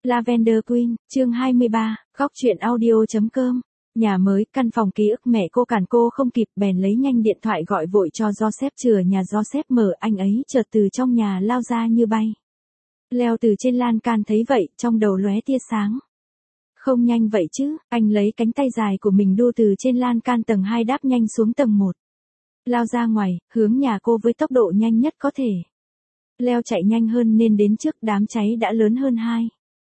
Lavender Queen, chương 23, góc truyện audio.com. Nhà mới, căn phòng ký ức mẹ cô cản cô không kịp bèn lấy nhanh điện thoại gọi vội cho Joseph chừa nhà Joseph mở anh ấy chợt từ trong nhà lao ra như bay. Leo từ trên lan can thấy vậy, trong đầu lóe tia sáng. Không nhanh vậy chứ, anh lấy cánh tay dài của mình đu từ trên lan can tầng 2 đáp nhanh xuống tầng 1. Lao ra ngoài, hướng nhà cô với tốc độ nhanh nhất có thể. Leo chạy nhanh hơn nên đến trước đám cháy đã lớn hơn 2.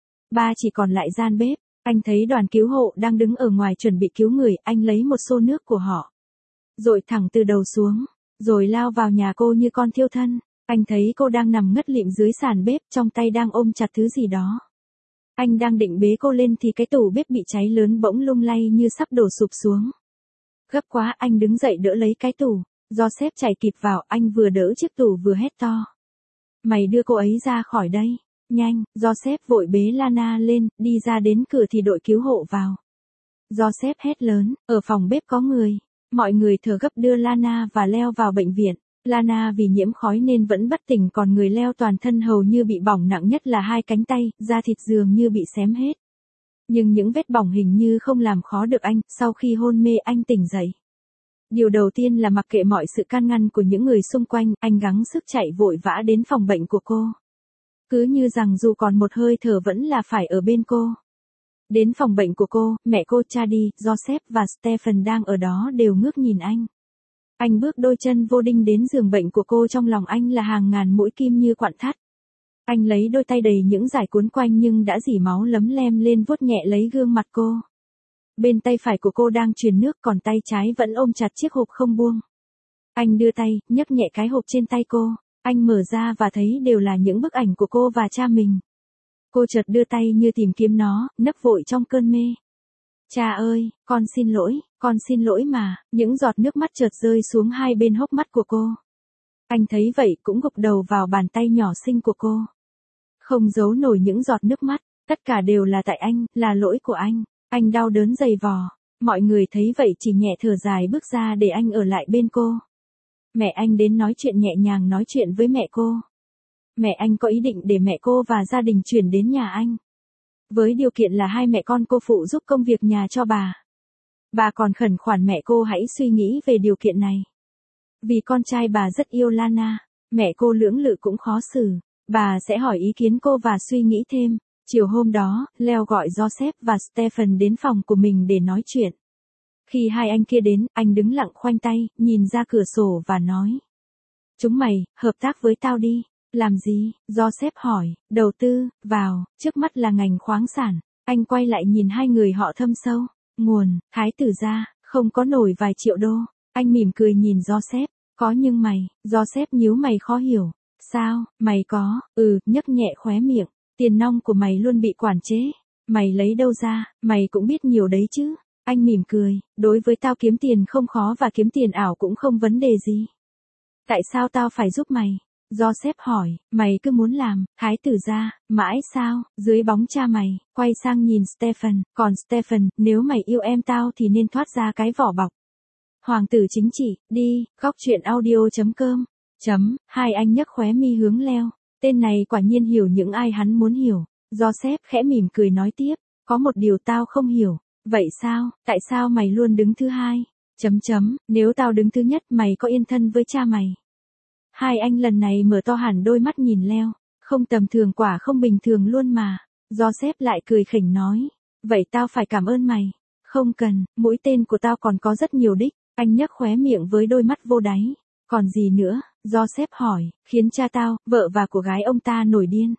3 chỉ còn lại gian bếp, anh thấy đoàn cứu hộ đang đứng ở ngoài chuẩn bị cứu người, anh lấy một xô nước của họ. Dội thẳng từ đầu xuống, rồi lao vào nhà cô như con thiêu thân. Anh thấy cô đang nằm ngất lịm dưới sàn bếp, trong tay đang ôm chặt thứ gì đó. Anh đang định bế cô lên thì cái tủ bếp bị cháy lớn bỗng lung lay như sắp đổ sụp xuống. Gấp quá, anh đứng dậy đỡ lấy cái tủ. Joseph chạy kịp vào, anh vừa đỡ chiếc tủ vừa hét to. Mày đưa cô ấy ra khỏi đây. Nhanh, Joseph vội bế Lana lên, đi ra đến cửa thì đội cứu hộ vào. Joseph hét lớn, ở phòng bếp có người. Mọi người thở gấp đưa Lana và Leo vào bệnh viện. Lana vì nhiễm khói nên vẫn bất tỉnh, còn người Leo toàn thân hầu như bị bỏng, nặng nhất là 2 cánh tay, da thịt dường như bị xém hết. Nhưng những vết bỏng hình như không làm khó được anh, sau khi hôn mê anh tỉnh dậy. Điều đầu tiên là mặc kệ mọi sự can ngăn của những người xung quanh, anh gắng sức chạy vội vã đến phòng bệnh của cô. Cứ như rằng dù còn một hơi thở vẫn là phải ở bên cô. Đến phòng bệnh của cô, mẹ cô, Chadi, Joseph và Stephen đang ở đó đều ngước nhìn anh. Anh bước đôi chân vô đinh đến giường bệnh của cô, trong lòng anh là hàng ngàn mũi kim như quặn thắt. Anh lấy đôi tay đầy những dải cuốn quanh nhưng đã rỉ máu lấm lem lên vuốt nhẹ lấy gương mặt cô. Bên tay phải của cô đang truyền nước, còn tay trái vẫn ôm chặt chiếc hộp không buông. Anh đưa tay, nhấc nhẹ cái hộp trên tay cô. Anh mở ra và thấy đều là những bức ảnh của cô và cha mình. Cô chợt đưa tay như tìm kiếm nó, nấc vội trong cơn mê. Cha ơi, con xin lỗi mà. Những giọt nước mắt chợt rơi xuống hai bên hốc mắt của cô. Anh thấy vậy cũng gục đầu vào bàn tay nhỏ xinh của cô. Không giấu nổi những giọt nước mắt, tất cả đều là tại anh, là lỗi của anh. Anh đau đớn dày vò. Mọi người thấy vậy chỉ nhẹ thở dài bước ra để anh ở lại bên cô. Mẹ anh đến nói chuyện nhẹ nhàng nói chuyện với mẹ cô. Mẹ anh có ý định để mẹ cô và gia đình chuyển đến nhà anh. Với điều kiện là hai mẹ con cô phụ giúp công việc nhà cho bà. Bà còn khẩn khoản mẹ cô hãy suy nghĩ về điều kiện này. Vì con trai bà rất yêu Lana, mẹ cô lưỡng lự cũng khó xử. Bà sẽ hỏi ý kiến cô và suy nghĩ thêm. Chiều hôm đó, Leo gọi Joseph và Stephen đến phòng của mình để nói chuyện. Khi hai anh kia đến, anh đứng lặng khoanh tay, nhìn ra cửa sổ và nói. Chúng mày, hợp tác với tao đi. Làm gì? Joseph hỏi. Đầu tư, vào, trước mắt là ngành khoáng sản. Anh quay lại nhìn hai người họ thâm sâu. Nguồn, Thái tử gia, không có nổi vài triệu đô. Anh mỉm cười nhìn Joseph. Có nhưng mày, Joseph nhíu mày khó hiểu. Sao, mày có, nhấc nhẹ khóe miệng. Tiền nong của mày luôn bị quản chế. Mày lấy đâu ra, mày cũng biết nhiều đấy chứ. Anh mỉm cười, đối với tao kiếm tiền không khó và kiếm tiền ảo cũng không vấn đề gì. Tại sao tao phải giúp mày? Joseph hỏi, mày cứ muốn làm, thái tử gia, mãi sao, dưới bóng cha mày, quay sang nhìn Stephen, còn Stephen, nếu mày yêu em tao thì nên thoát ra cái vỏ bọc. Hoàng tử chính trị, đi, góc truyện audio.com. Hai anh nhấc khóe mi hướng Leo, tên này quả nhiên hiểu những ai hắn muốn hiểu. Joseph khẽ mỉm cười nói tiếp, có một điều tao không hiểu. Vậy sao, tại sao mày luôn đứng thứ hai? Nếu tao đứng thứ nhất mày có yên thân với cha mày? Hai anh lần này mở to hẳn đôi mắt nhìn Leo, không tầm thường, quả không bình thường luôn mà. Joseph lại cười khỉnh nói, vậy tao phải cảm ơn mày. Không cần, mũi tên của tao còn có rất nhiều đích. Anh nhấc khóe miệng với đôi mắt vô đáy. Còn gì nữa? Joseph hỏi, khiến cha tao, vợ và của gái ông ta nổi điên.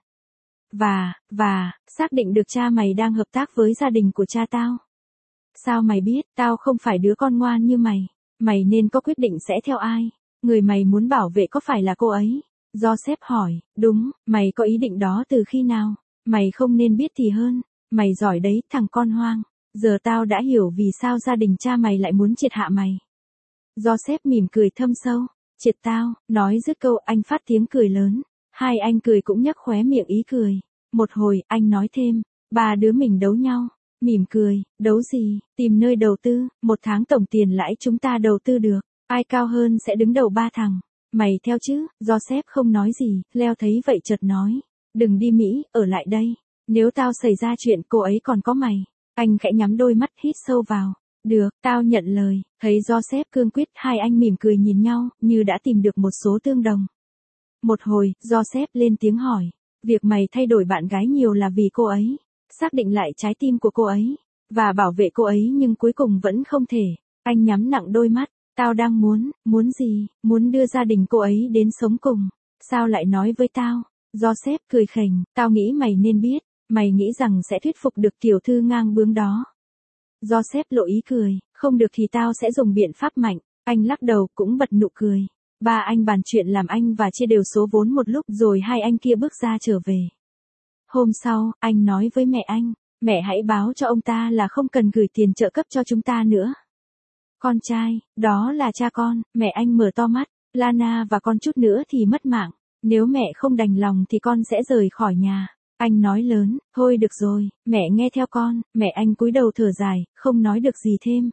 Và, xác định được cha mày đang hợp tác với gia đình của cha tao. Sao mày biết, tao không phải đứa con ngoan như mày. Mày nên có quyết định sẽ theo ai. Người mày muốn bảo vệ có phải là cô ấy? Joseph hỏi, đúng, mày có ý định đó từ khi nào? Mày không nên biết thì hơn. Mày giỏi đấy, thằng con hoang. Giờ tao đã hiểu vì sao gia đình cha mày lại muốn triệt hạ mày. Joseph mỉm cười thâm sâu. Triệt tao, nói dứt câu anh phát tiếng cười lớn. Hai anh cười cũng nhấc khóe miệng ý cười. Một hồi, anh nói thêm, ba đứa mình đấu nhau. Mỉm cười, đấu gì, tìm nơi đầu tư, 1 tháng tổng tiền lãi chúng ta đầu tư được. Ai cao hơn sẽ đứng đầu 3 thằng. Mày theo chứ? Joseph không nói gì, Leo thấy vậy chợt nói. Đừng đi Mỹ, ở lại đây. Nếu tao xảy ra chuyện cô ấy còn có mày. Anh khẽ nhắm đôi mắt hít sâu vào. Được, tao nhận lời. Thấy Joseph cương quyết, hai anh mỉm cười nhìn nhau, như đã tìm được một số tương đồng. Một hồi, Joseph lên tiếng hỏi. Việc mày thay đổi bạn gái nhiều là vì cô ấy. Xác định lại trái tim của cô ấy. Và bảo vệ cô ấy nhưng cuối cùng vẫn không thể. Anh nhắm nặng đôi mắt. Tao đang muốn gì? Muốn đưa gia đình cô ấy đến sống cùng. Sao lại nói với tao? Joseph cười khỉnh. Tao nghĩ mày nên biết. Mày nghĩ rằng sẽ thuyết phục được tiểu thư ngang bướng đó. Joseph lộ ý cười. Không được thì tao sẽ dùng biện pháp mạnh. Anh lắc đầu cũng bật nụ cười. Ba anh bàn chuyện làm anh và chia đều số vốn một lúc rồi hai anh kia bước ra trở về. Hôm sau, anh nói với mẹ anh. Mẹ hãy báo cho ông ta là không cần gửi tiền trợ cấp cho chúng ta nữa. Con trai, đó là cha con. Mẹ anh mở to mắt. Lana và con chút nữa thì mất mạng. Nếu mẹ không đành lòng thì con sẽ rời khỏi nhà. Anh nói lớn. Thôi được rồi, mẹ nghe theo con. Mẹ anh cúi đầu thở dài, không nói được gì thêm.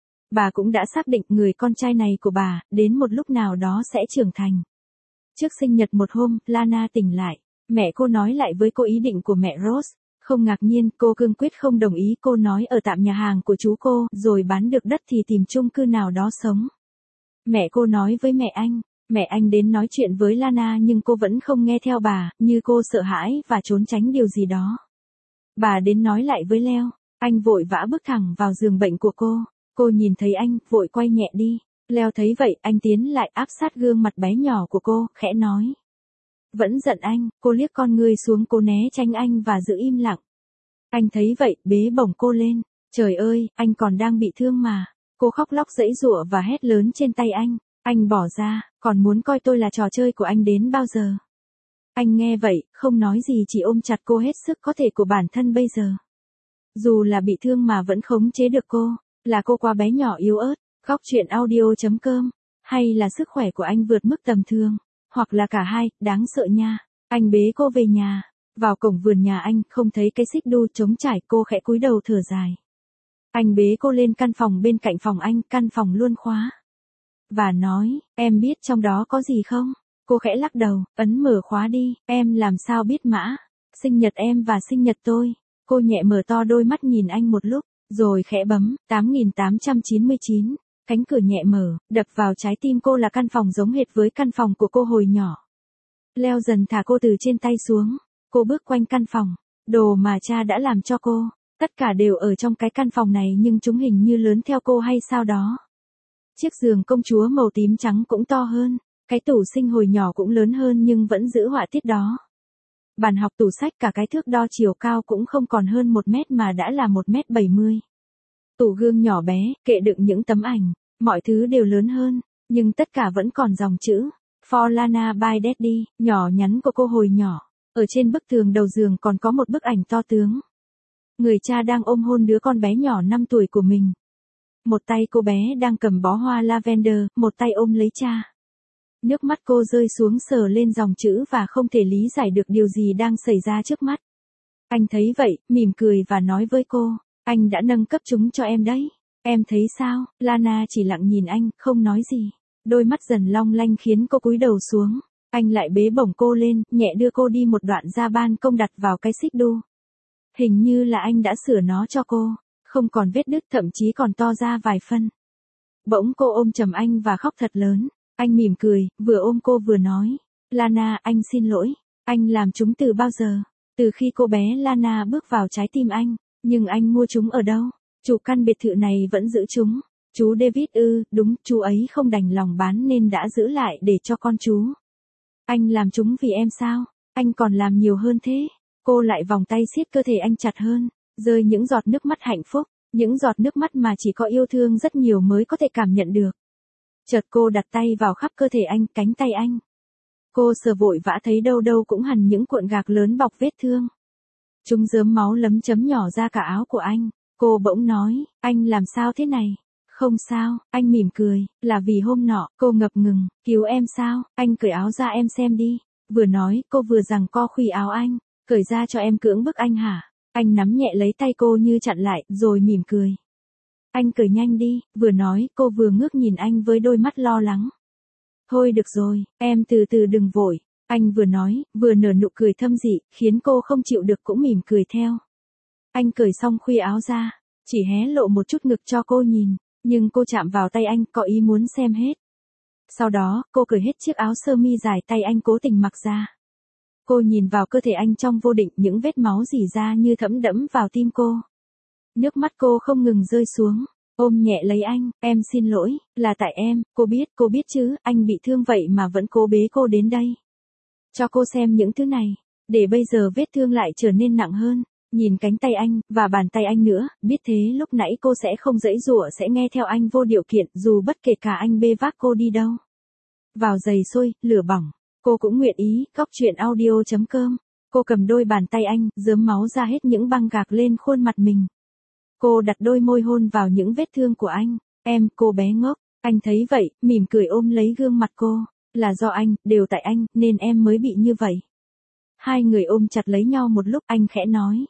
Bà cũng đã xác định người con trai này của bà, đến một lúc nào đó sẽ trưởng thành. Trước sinh nhật một hôm, Lana tỉnh lại. Mẹ cô nói lại với cô ý định của mẹ Rose. Không ngạc nhiên, cô cương quyết không đồng ý. Cô nói ở tạm nhà hàng của chú cô, rồi bán được đất thì tìm chung cư nào đó sống. Mẹ cô nói với mẹ anh đến nói chuyện với Lana nhưng cô vẫn không nghe theo bà, như cô sợ hãi và trốn tránh điều gì đó. Bà đến nói lại với Leo. Anh vội vã bước thẳng vào giường bệnh của cô. Cô nhìn thấy anh, vội quay nhẹ đi. Leo thấy vậy, anh tiến lại áp sát gương mặt bé nhỏ của cô, khẽ nói. Vẫn giận anh, cô liếc con ngươi xuống, cô né tránh anh và giữ im lặng. Anh thấy vậy, bế bổng cô lên. Trời ơi, anh còn đang bị thương mà. Cô khóc lóc giãy giụa và hét lớn trên tay anh. Anh bỏ ra, còn muốn coi tôi là trò chơi của anh đến bao giờ? Anh nghe vậy, không nói gì, chỉ ôm chặt cô hết sức có thể của bản thân bây giờ. Dù là bị thương mà vẫn khống chế được cô, là cô quá bé nhỏ yếu ớt. Góc truyện audio.com, hay là sức khỏe của anh vượt mức tầm thường, hoặc là cả hai, đáng sợ nha. Anh bế cô về nhà, vào cổng vườn nhà anh, không thấy cái xích đu trống trải, cô khẽ cúi đầu thở dài. Anh bế cô lên căn phòng bên cạnh phòng anh, căn phòng luôn khóa. Và nói, em biết trong đó có gì không? Cô khẽ lắc đầu, ấn mở khóa đi, em làm sao biết mã? Sinh nhật em và sinh nhật tôi. Cô nhẹ mở to đôi mắt nhìn anh một lúc, rồi khẽ bấm, 8899. Cánh cửa nhẹ mở, đập vào trái tim cô là căn phòng giống hệt với căn phòng của cô hồi nhỏ. Leo dần thả cô từ trên tay xuống. Cô bước quanh căn phòng. Đồ mà cha đã làm cho cô, tất cả đều ở trong cái căn phòng này nhưng chúng hình như lớn theo cô hay sao đó. Chiếc giường công chúa màu tím trắng cũng to hơn. Cái tủ sinh hồi nhỏ cũng lớn hơn nhưng vẫn giữ họa tiết đó. Bàn học, tủ sách, cả cái thước đo chiều cao cũng không còn hơn 1 mét mà đã là 1m70. Tủ gương nhỏ bé, kệ đựng những tấm ảnh, mọi thứ đều lớn hơn, nhưng tất cả vẫn còn dòng chữ For Lana by Daddy, nhỏ nhắn của cô hồi nhỏ. Ở trên bức tường đầu giường còn có một bức ảnh to tướng. Người cha đang ôm hôn đứa con bé nhỏ 5 tuổi của mình. Một tay cô bé đang cầm bó hoa lavender, một tay ôm lấy cha. Nước mắt cô rơi xuống sờ lên dòng chữ và không thể lý giải được điều gì đang xảy ra trước mắt. Anh thấy vậy, mỉm cười và nói với cô, anh đã nâng cấp chúng cho em đấy. Em thấy sao? Lana chỉ lặng nhìn anh, không nói gì. Đôi mắt dần long lanh khiến cô cúi đầu xuống. Anh lại bế bổng cô lên, nhẹ đưa cô đi một đoạn ra ban công đặt vào cái xích đu. Hình như là anh đã sửa nó cho cô. Không còn vết đứt, thậm chí còn to ra vài phân. Bỗng cô ôm chầm anh và khóc thật lớn. Anh mỉm cười, vừa ôm cô vừa nói. Lana, anh xin lỗi. Anh làm chúng từ bao giờ? Từ khi cô bé Lana bước vào trái tim anh. Nhưng anh mua chúng ở đâu? Chủ căn biệt thự này vẫn giữ chúng. Chú David đúng, chú ấy không đành lòng bán nên đã giữ lại để cho con chú. Anh làm chúng vì em sao? Anh còn làm nhiều hơn thế. Cô lại vòng tay siết cơ thể anh chặt hơn, rơi những giọt nước mắt hạnh phúc, những giọt nước mắt mà chỉ có yêu thương rất nhiều mới có thể cảm nhận được. Chợt cô đặt tay vào khắp cơ thể anh, cánh tay anh. Cô sờ vội vã thấy đâu đâu cũng hằn những cuộn gạc lớn bọc vết thương. Chúng rớm máu lấm chấm nhỏ ra cả áo của anh. Cô bỗng nói, anh làm sao thế này? Không sao, anh mỉm cười, là vì hôm nọ, cô ngập ngừng, cứu em sao? Anh cởi áo ra em xem đi. Vừa nói, cô vừa giằng co khuy áo anh, cởi ra cho em cưỡng bức anh hả? Anh nắm nhẹ lấy tay cô như chặn lại, rồi mỉm cười. Anh cởi nhanh đi, vừa nói, cô vừa ngước nhìn anh với đôi mắt lo lắng. Thôi được rồi, em từ từ đừng vội. Anh vừa nói, vừa nở nụ cười thâm dị, khiến cô không chịu được cũng mỉm cười theo. Anh cởi xong khuy áo ra, chỉ hé lộ một chút ngực cho cô nhìn, nhưng cô chạm vào tay anh, có ý muốn xem hết. Sau đó, cô cởi hết chiếc áo sơ mi dài tay anh cố tình mặc ra. Cô nhìn vào cơ thể anh trong vô định, những vết máu rỉ ra như thấm đẫm vào tim cô. Nước mắt cô không ngừng rơi xuống, ôm nhẹ lấy anh, em xin lỗi, là tại em, cô biết chứ, anh bị thương vậy mà vẫn cố bế cô đến đây. Cho cô xem những thứ này, để bây giờ vết thương lại trở nên nặng hơn. Nhìn cánh tay anh, và bàn tay anh nữa, biết thế lúc nãy cô sẽ không giãy giụa sẽ nghe theo anh vô điều kiện dù bất kể cả anh bê vác cô đi đâu. Vào giày sôi, lửa bỏng, cô cũng nguyện ý, Cóc Truyện Audio.com. Cô cầm đôi bàn tay anh, rớm máu ra hết những băng gạc lên khuôn mặt mình. Cô đặt đôi môi hôn vào những vết thương của anh. Em, cô bé ngốc, anh thấy vậy, mỉm cười ôm lấy gương mặt cô. Là do anh, đều tại anh, nên em mới bị như vậy. Hai người ôm chặt lấy nhau một lúc, anh khẽ nói.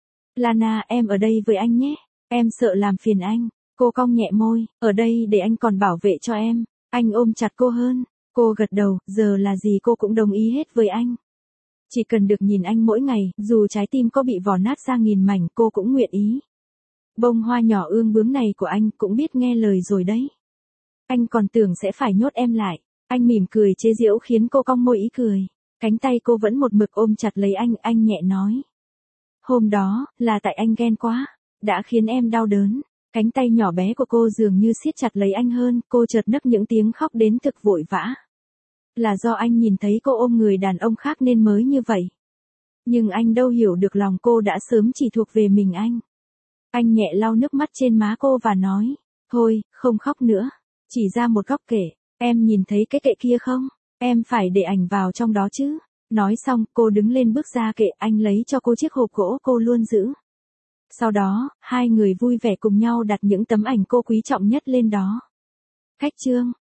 Lana, em ở đây với anh nhé. Em sợ làm phiền anh. Cô cong nhẹ môi, ở đây để anh còn bảo vệ cho em. Anh ôm chặt cô hơn. Cô gật đầu, giờ là gì cô cũng đồng ý hết với anh. Chỉ cần được nhìn anh mỗi ngày, dù trái tim có bị vò nát ra nghìn mảnh cô cũng nguyện ý. Bông hoa nhỏ ương bướm này của anh cũng biết nghe lời rồi đấy. Anh còn tưởng sẽ phải nhốt em lại. Anh mỉm cười chế giễu khiến cô cong môi ý cười. Cánh tay cô vẫn một mực ôm chặt lấy anh nhẹ nói. Hôm đó, là tại anh ghen quá, đã khiến em đau đớn. Cánh tay nhỏ bé của cô dường như siết chặt lấy anh hơn, cô chợt nấc những tiếng khóc đến thực vội vã. Là do anh nhìn thấy cô ôm người đàn ông khác nên mới như vậy. Nhưng anh đâu hiểu được lòng cô đã sớm chỉ thuộc về mình anh. Anh nhẹ lau nước mắt trên má cô và nói, thôi, không khóc nữa. Chỉ ra một góc kệ, em nhìn thấy cái kệ kia không? Em phải để ảnh vào trong đó chứ. Nói xong, cô đứng lên bước ra kệ, anh lấy cho cô chiếc hộp gỗ cô luôn giữ. Sau đó, hai người vui vẻ cùng nhau đặt những tấm ảnh cô quý trọng nhất lên đó. Khách chương